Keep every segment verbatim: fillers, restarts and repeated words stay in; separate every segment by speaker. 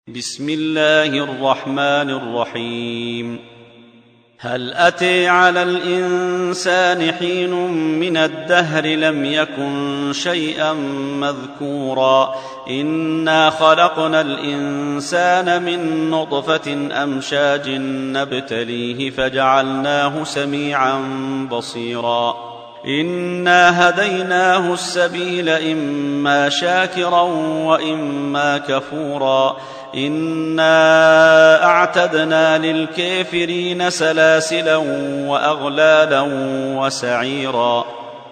Speaker 1: بسم الله الرحمن الرحيم. هل أتى على الإنسان حين من الدهر لم يكن شيئا مذكورا إنا خلقنا الإنسان من نطفة أمشاج نبتليه فجعلناه سميعا بصيرا إنا هديناه السبيل إما شاكرا وإما كفورا إنا أعتدنا للكافرين سلاسلا وأغلالا وسعيرا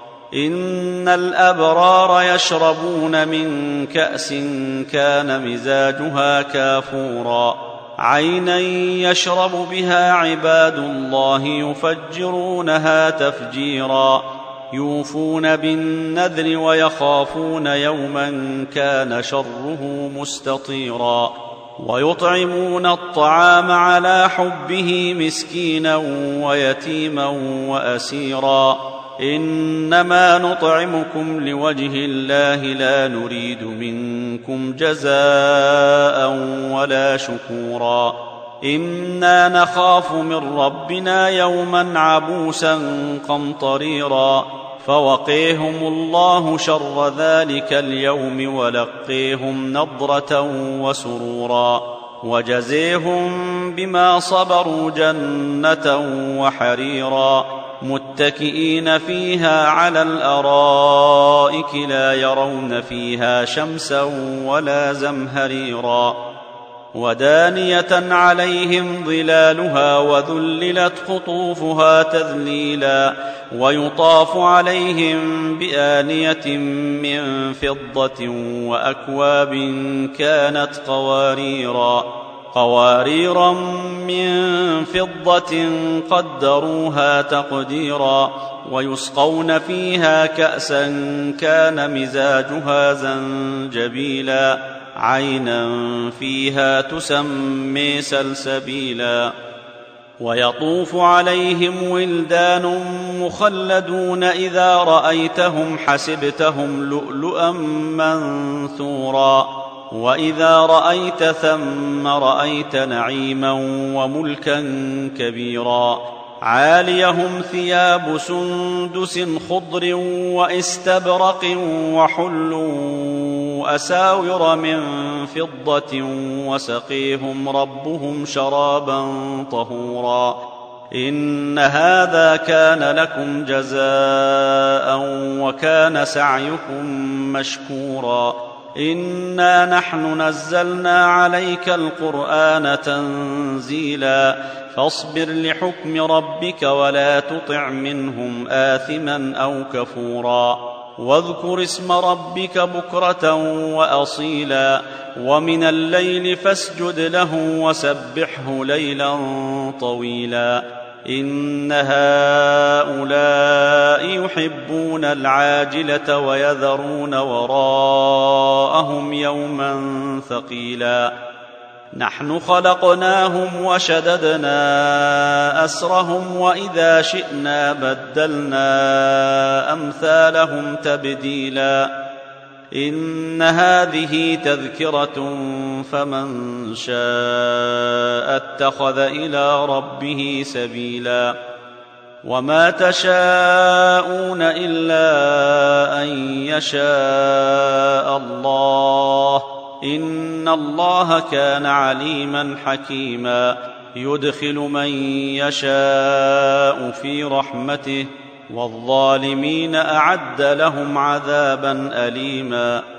Speaker 1: إن الأبرار يشربون من كأس كان مزاجها كافورا عينا يشرب بها عباد الله يفجرونها تفجيرا يوفون بالنذر ويخافون يوما كان شره مستطيرا ويطعمون الطعام على حبه مسكينا ويتيما وأسيرا إنما نطعمكم لوجه الله لا نريد منكم جزاء ولا شكورا إنا نخاف من ربنا يوما عبوسا قمطريرا فوقيهم الله شر ذلك اليوم ولقيهم نضرة وسرورا وجزيهم بما صبروا جنة وحريرا متكئين فيها على الأرائك لا يرون فيها شمسا ولا زمهريرا ودانية عليهم ظلالها وذللت قطوفها تذليلا ويطاف عليهم بآنية من فضة وأكواب كانت قواريرا قواريرا من فضة قدروها تقديرا ويسقون فيها كأسا كان مزاجها زنجبيلا عينا فيها تسمي سلسبيلا ويطوف عليهم ولدان مخلدون إذا رأيتهم حسبتهم لؤلؤا منثورا وإذا رأيت ثم رأيت نعيما وملكا كبيرا عاليهم ثياب سندس خضر واستبرق وحلوا أساور من فضة وسقيهم ربهم شرابا طهورا إن هذا كان لكم جزاء وكان سعيكم مشكورا إنا نحن نزلنا عليك القرآن تنزيلا فاصبر لحكم ربك ولا تطع منهم آثما أو كفورا واذكر اسم ربك بكرة وأصيلا ومن الليل فاسجد له وسبحه ليلا طويلا إن هؤلاء يحبون العاجلة ويذرون وراءهم يوما ثقيلا نحن خلقناهم وشددنا أسرهم وإذا شئنا بدلنا أمثالهم تبديلا إن هذه تذكرة فمن شاء اتخذ إلى ربه سبيلا وما تشاءون إلا أن يشاء الله إن الله كان عليما حكيما يدخل من يشاء في رحمته والظالمين أعد لهم عذابا أليما